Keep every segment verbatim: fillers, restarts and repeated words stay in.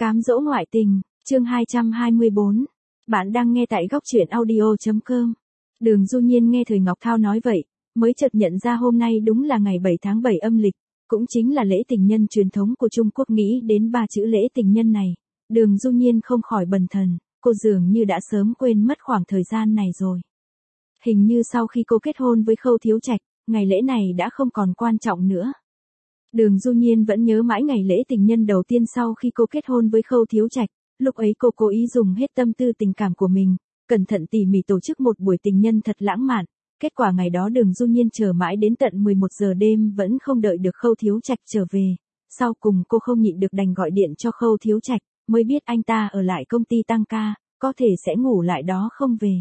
Cám dỗ ngoại tình, chương hai trăm hai mươi bốn. Bạn đang nghe tại góc truyện audio chấm com. Đường Du Nhiên nghe Thời Ngọc Thao nói vậy, mới chợt nhận ra hôm nay đúng là ngày bảy tháng bảy âm lịch, cũng chính là lễ tình nhân truyền thống của Trung Quốc. Nghĩ đến ba chữ lễ tình nhân này, Đường Du Nhiên không khỏi bần thần, cô dường như đã sớm quên mất khoảng thời gian này rồi. Hình như sau khi cô kết hôn với Khâu Thiếu Trạch, ngày lễ này đã không còn quan trọng nữa. Đường Du Nhiên vẫn nhớ mãi ngày lễ tình nhân đầu tiên sau khi cô kết hôn với Khâu Thiếu Trạch, lúc ấy cô cố ý dùng hết tâm tư tình cảm của mình, cẩn thận tỉ mỉ tổ chức một buổi tình nhân thật lãng mạn. Kết quả ngày đó Đường Du Nhiên chờ mãi đến tận mười một giờ đêm vẫn không đợi được Khâu Thiếu Trạch trở về. Sau cùng cô không nhịn được đành gọi điện cho Khâu Thiếu Trạch, mới biết anh ta ở lại công ty tăng ca, có thể sẽ ngủ lại đó không về.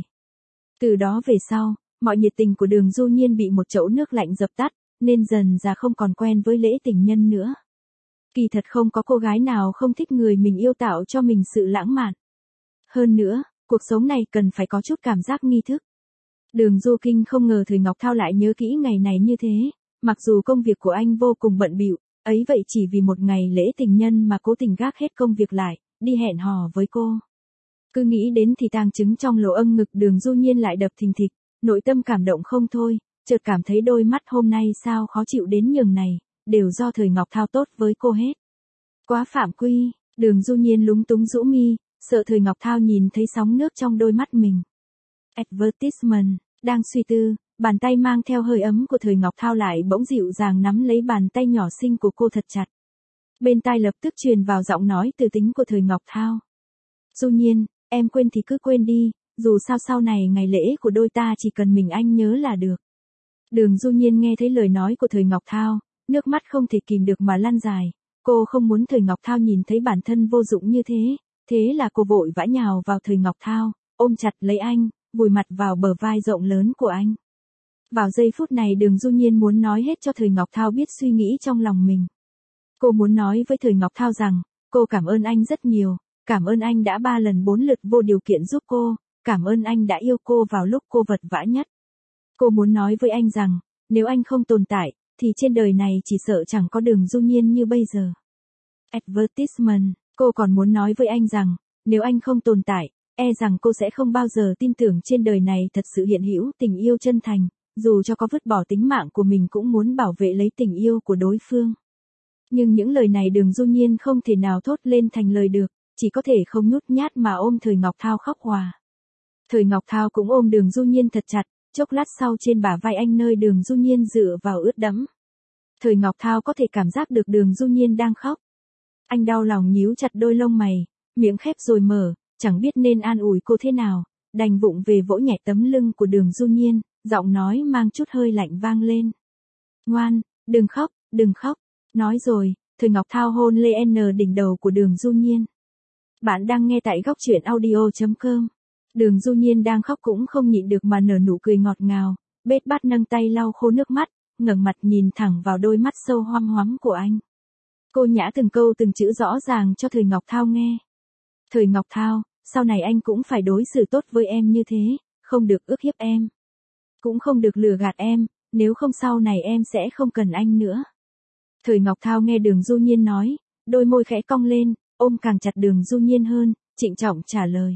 Từ đó về sau, mọi nhiệt tình của Đường Du Nhiên bị một chậu nước lạnh dập tắt, nên dần ra không còn quen với lễ tình nhân nữa. Kỳ thật không có cô gái nào không thích người mình yêu tạo cho mình sự lãng mạn. Hơn nữa, cuộc sống này cần phải có chút cảm giác nghi thức. Đường Du Kinh không ngờ Thời Ngọc Thao lại nhớ kỹ ngày này như thế, mặc dù công việc của anh vô cùng bận bịu, ấy vậy chỉ vì một ngày lễ tình nhân mà cố tình gác hết công việc lại, đi hẹn hò với cô. Cứ nghĩ đến thì tang trứng trong lỗ âng ngực Đường Du Nhiên lại đập thình thịch, nội tâm cảm động không thôi, chợt cảm thấy đôi mắt hôm nay sao khó chịu đến nhường này, đều do Thời Ngọc Thao tốt với cô hết. Quá phạm quy, Đường Du Nhiên lúng túng rũ mi, sợ Thời Ngọc Thao nhìn thấy sóng nước trong đôi mắt mình. Advertisement, đang suy tư, bàn tay mang theo hơi ấm của Thời Ngọc Thao lại bỗng dịu dàng nắm lấy bàn tay nhỏ xinh của cô thật chặt. Bên tai lập tức truyền vào giọng nói từ tính của Thời Ngọc Thao. Du Nhiên, em quên thì cứ quên đi, dù sao sau này ngày lễ của đôi ta chỉ cần mình anh nhớ là được. Đường Du Nhiên nghe thấy lời nói của Thời Ngọc Thao, nước mắt không thể kìm được mà lăn dài. Cô không muốn Thời Ngọc Thao nhìn thấy bản thân vô dụng như thế, thế là cô vội vã nhào vào Thời Ngọc Thao, ôm chặt lấy anh, vùi mặt vào bờ vai rộng lớn của anh. Vào giây phút này Đường Du Nhiên muốn nói hết cho Thời Ngọc Thao biết suy nghĩ trong lòng mình. Cô muốn nói với Thời Ngọc Thao rằng, cô cảm ơn anh rất nhiều, cảm ơn anh đã ba lần bốn lượt vô điều kiện giúp cô, cảm ơn anh đã yêu cô vào lúc cô vật vã nhất. Cô muốn nói với anh rằng, nếu anh không tồn tại, thì trên đời này chỉ sợ chẳng có Đường Du Nhiên như bây giờ. Advertisement, cô còn muốn nói với anh rằng, nếu anh không tồn tại, e rằng cô sẽ không bao giờ tin tưởng trên đời này thật sự hiện hữu tình yêu chân thành, dù cho có vứt bỏ tính mạng của mình cũng muốn bảo vệ lấy tình yêu của đối phương. Nhưng những lời này Đường Du Nhiên không thể nào thốt lên thành lời được, chỉ có thể không nhút nhát mà ôm Thời Ngọc Thao khóc hòa. Thời Ngọc Thao cũng ôm Đường Du Nhiên thật chặt, chốc lát sau trên bả vai anh nơi Đường Du Nhiên dựa vào ướt đẫm. Thời Ngọc Thao có thể cảm giác được Đường Du Nhiên đang khóc. Anh đau lòng nhíu chặt đôi lông mày, miệng khép rồi mở, chẳng biết nên an ủi cô thế nào, đành vụng về vỗ nhẹ tấm lưng của Đường Du Nhiên, giọng nói mang chút hơi lạnh vang lên. Ngoan, đừng khóc, đừng khóc. Nói rồi, Thời Ngọc Thao hôn lên đỉnh đầu của Đường Du Nhiên. Bạn đang nghe tại góc truyện audio chấm com. Đường Du Nhiên đang khóc cũng không nhịn được mà nở nụ cười ngọt ngào, bết bát nâng tay lau khô nước mắt, ngẩng mặt nhìn thẳng vào đôi mắt sâu hoăm hoắm của anh. Cô nhã từng câu từng chữ rõ ràng cho Thời Ngọc Thao nghe. Thời Ngọc Thao, sau này anh cũng phải đối xử tốt với em như thế, không được ức hiếp em. Cũng không được lừa gạt em, nếu không sau này em sẽ không cần anh nữa. Thời Ngọc Thao nghe Đường Du Nhiên nói, đôi môi khẽ cong lên, ôm càng chặt Đường Du Nhiên hơn, trịnh trọng trả lời.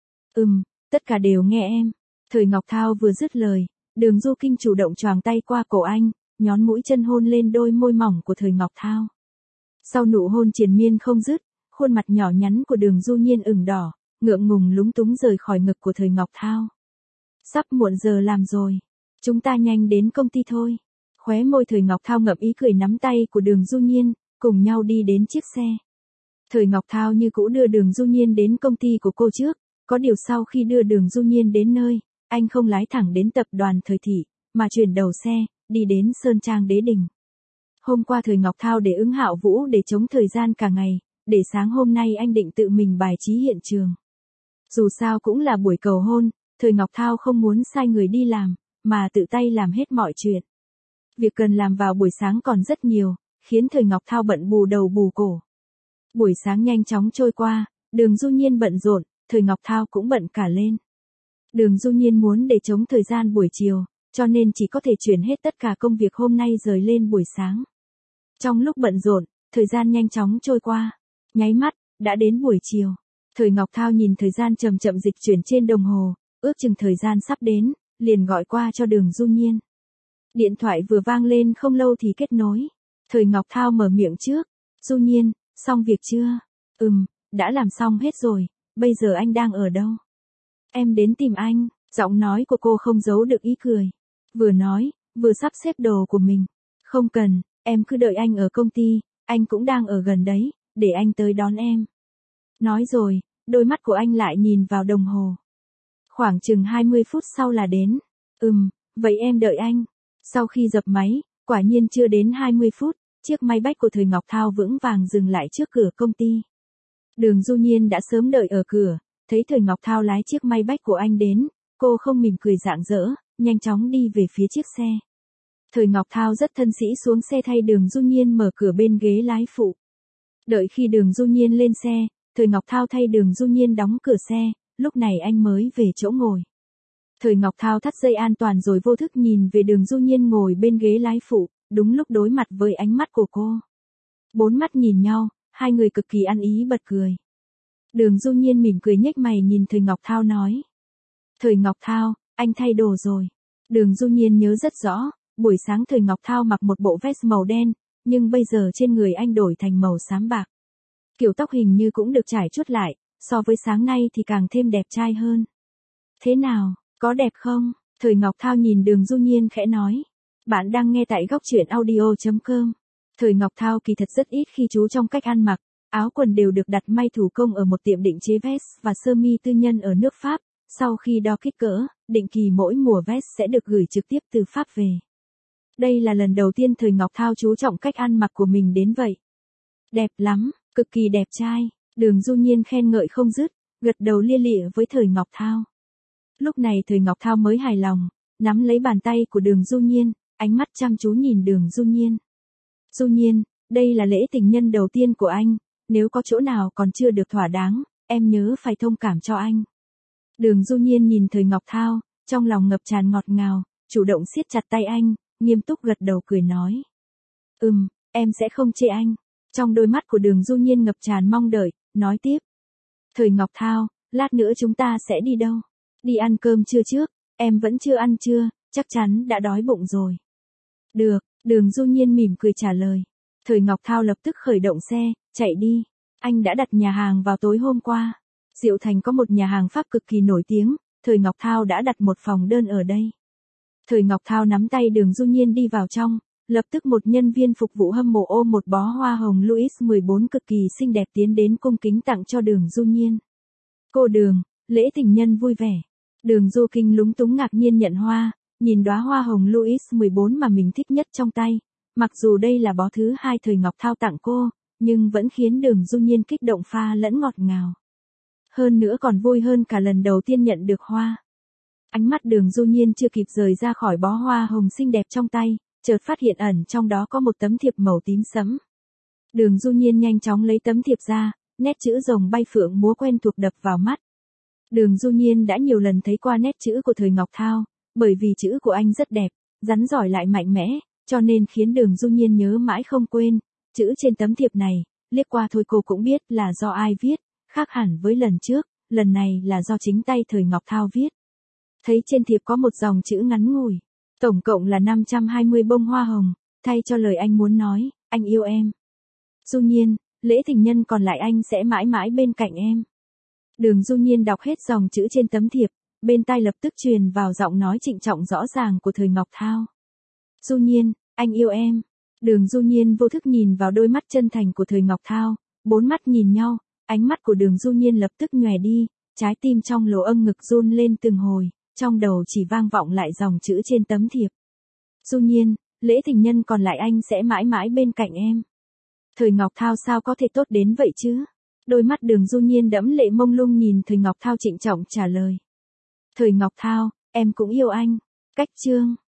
Ừm, tất cả đều nghe em. Thời Ngọc Thao vừa dứt lời, Đường Du Kinh chủ động choàng tay qua cổ anh, nhón mũi chân hôn lên đôi môi mỏng của Thời Ngọc Thao. Sau nụ hôn triền miên không dứt, khuôn mặt nhỏ nhắn của Đường Du Nhiên ửng đỏ, ngượng ngùng lúng túng rời khỏi ngực của Thời Ngọc Thao. Sắp muộn giờ làm rồi, chúng ta nhanh đến công ty thôi. Khóe môi Thời Ngọc Thao ngậm ý cười nắm tay của Đường Du Nhiên, cùng nhau đi đến chiếc xe. Thời Ngọc Thao như cũ đưa Đường Du Nhiên đến công ty của cô trước, có điều sau khi đưa Đường Du Nhiên đến nơi, anh không lái thẳng đến tập đoàn Thời Thị, mà chuyển đầu xe, đi đến Sơn Trang Đế Đình. Hôm qua Thời Ngọc Thao để ứng Hạo Vũ để chống thời gian cả ngày, để sáng hôm nay anh định tự mình bài trí hiện trường. Dù sao cũng là buổi cầu hôn, Thời Ngọc Thao không muốn sai người đi làm, mà tự tay làm hết mọi chuyện. Việc cần làm vào buổi sáng còn rất nhiều, khiến Thời Ngọc Thao bận bù đầu bù cổ. Buổi sáng nhanh chóng trôi qua, Đường Du Nhiên bận rộn, Thời Ngọc Thao cũng bận cả lên. Đường Du Nhiên muốn để chống thời gian buổi chiều, cho nên chỉ có thể chuyển hết tất cả công việc hôm nay rời lên buổi sáng. Trong lúc bận rộn, thời gian nhanh chóng trôi qua. Nháy mắt, Đã đến buổi chiều. Thời Ngọc Thao nhìn thời gian chậm chậm dịch chuyển trên đồng hồ, ước chừng thời gian sắp đến, liền gọi qua cho Đường Du Nhiên. Điện thoại vừa vang lên không lâu thì kết nối. Thời Ngọc Thao mở miệng trước. Du Nhiên, xong việc chưa? Ừm, đã làm xong hết rồi, bây giờ anh đang ở đâu? Em đến tìm anh. Giọng nói của cô không giấu được ý cười. Vừa nói, vừa sắp xếp đồ của mình. Không cần, em cứ đợi anh ở công ty, anh cũng đang ở gần đấy, để anh tới đón em. Nói rồi, đôi mắt của anh lại nhìn vào đồng hồ. Khoảng chừng hai mươi phút sau là đến. Ừm, vậy em đợi anh. Sau khi dập máy, quả nhiên chưa đến hai mươi phút, chiếc máy bách của Thời Ngọc Thao vững vàng dừng lại trước cửa công ty. Đường Du Nhiên đã sớm đợi ở cửa, thấy Thời Ngọc Thao lái chiếc máy bách của anh đến, cô không mỉm cười rạng rỡ, nhanh chóng đi về phía chiếc xe. Thời Ngọc Thao rất thân sĩ xuống xe thay Đường Du Nhiên mở cửa bên ghế lái phụ. Đợi khi Đường Du Nhiên lên xe, Thời Ngọc Thao thay Đường Du Nhiên đóng cửa xe, lúc này anh mới về chỗ ngồi. Thời Ngọc Thao thắt dây an toàn rồi vô thức nhìn về Đường Du Nhiên ngồi bên ghế lái phụ, đúng lúc đối mặt với ánh mắt của cô. Bốn mắt nhìn nhau, hai người cực kỳ ăn ý bật cười. Đường Du Nhiên mỉm cười nhếch mày nhìn Thời Ngọc Thao nói. Thời Ngọc Thao, anh thay đồ rồi. Đường Du Nhiên nhớ rất rõ, buổi sáng Thời Ngọc Thao mặc một bộ vest màu đen, nhưng bây giờ trên người anh đổi thành màu xám bạc. Kiểu tóc hình như cũng được trải chuốt lại, so với sáng nay thì càng thêm đẹp trai hơn. Thế nào, có đẹp không? Thời Ngọc Thao nhìn Đường Du Nhiên khẽ nói. Bạn đang nghe tại góc truyện audio chấm com. Thời Ngọc Thao kỳ thật rất ít khi chú trong cách ăn mặc, áo quần đều được đặt may thủ công ở một tiệm định chế vest và sơ mi tư nhân ở nước Pháp, sau khi đo kích cỡ, định kỳ mỗi mùa vest sẽ được gửi trực tiếp từ Pháp về. Đây là lần đầu tiên Thời Ngọc Thao chú trọng cách ăn mặc của mình đến vậy. Đẹp lắm, cực kỳ đẹp trai, Đường Du Nhiên khen ngợi không dứt, gật đầu lia lịa với Thời Ngọc Thao. Lúc này Thời Ngọc Thao mới hài lòng, nắm lấy bàn tay của Đường Du Nhiên, ánh mắt chăm chú nhìn Đường Du Nhiên. Du Nhiên, đây là lễ tình nhân đầu tiên của anh, nếu có chỗ nào còn chưa được thỏa đáng, em nhớ phải thông cảm cho anh. Đường Du Nhiên nhìn Thời Ngọc Thao, trong lòng ngập tràn ngọt ngào, chủ động siết chặt tay anh, nghiêm túc gật đầu cười nói. Ừm, em sẽ không chê anh. Trong đôi mắt của Đường Du Nhiên ngập tràn mong đợi, nói tiếp. Thời Ngọc Thao, lát nữa chúng ta sẽ đi đâu? Đi ăn cơm trưa trước, em vẫn chưa ăn trưa, chắc chắn đã đói bụng rồi. Được, Đường Du Nhiên mỉm cười trả lời. Thời Ngọc Thao lập tức khởi động xe, chạy đi. Anh đã đặt nhà hàng vào tối hôm qua. Diệu Thành có một nhà hàng Pháp cực kỳ nổi tiếng, Thời Ngọc Thao đã đặt một phòng đơn ở đây. Thời Ngọc Thao nắm tay Đường Du Nhiên đi vào trong, lập tức một nhân viên phục vụ hâm mộ ôm một bó hoa hồng Louis mười bốn cực kỳ xinh đẹp tiến đến cung kính tặng cho Đường Du Nhiên. Cô Đường, lễ tình nhân vui vẻ. Đường Du Kinh lúng túng ngạc nhiên nhận hoa, nhìn đóa hoa hồng Louis mười bốn mà mình thích nhất trong tay. Mặc dù đây là bó thứ hai Thời Ngọc Thao tặng cô, nhưng vẫn khiến Đường Du Nhiên kích động pha lẫn ngọt ngào. Hơn nữa còn vui hơn cả lần đầu tiên nhận được hoa. Ánh mắt Đường Du Nhiên chưa kịp rời ra khỏi bó hoa hồng xinh đẹp trong tay, chợt phát hiện ẩn trong đó có một tấm thiệp màu tím sẫm. Đường Du Nhiên nhanh chóng lấy tấm thiệp ra, nét chữ rồng bay phượng múa quen thuộc đập vào mắt. Đường Du Nhiên đã nhiều lần thấy qua nét chữ của Thời Ngọc Thao, bởi vì chữ của anh rất đẹp, rắn giỏi lại mạnh mẽ, cho nên khiến Đường Du Nhiên nhớ mãi không quên. Chữ trên tấm thiệp này, liếc qua thôi cô cũng biết là do ai viết, khác hẳn với lần trước, lần này là do chính tay Thời Ngọc Thao viết. Thấy trên thiệp có một dòng chữ ngắn ngủi, tổng cộng là năm trăm hai mươi bông hoa hồng, thay cho lời anh muốn nói, anh yêu em. Du Nhiên, lễ tình nhân còn lại anh sẽ mãi mãi bên cạnh em. Đường Du Nhiên đọc hết dòng chữ trên tấm thiệp, bên tai lập tức truyền vào giọng nói trịnh trọng rõ ràng của Thời Ngọc Thao. Du Nhiên, anh yêu em. Đường Du Nhiên vô thức nhìn vào đôi mắt chân thành của Thời Ngọc Thao, bốn mắt nhìn nhau, ánh mắt của Đường Du Nhiên lập tức nhòe đi, trái tim trong lỗ âng ngực run lên từng hồi, trong đầu chỉ vang vọng lại dòng chữ trên tấm thiệp. Du Nhiên, lễ tình nhân còn lại anh sẽ mãi mãi bên cạnh em. Thời Ngọc Thao sao có thể tốt đến vậy chứ? Đôi mắt Đường Du Nhiên đẫm lệ mông lung nhìn Thời Ngọc Thao trịnh trọng trả lời. Thời Ngọc Thao, em cũng yêu anh. Cách chương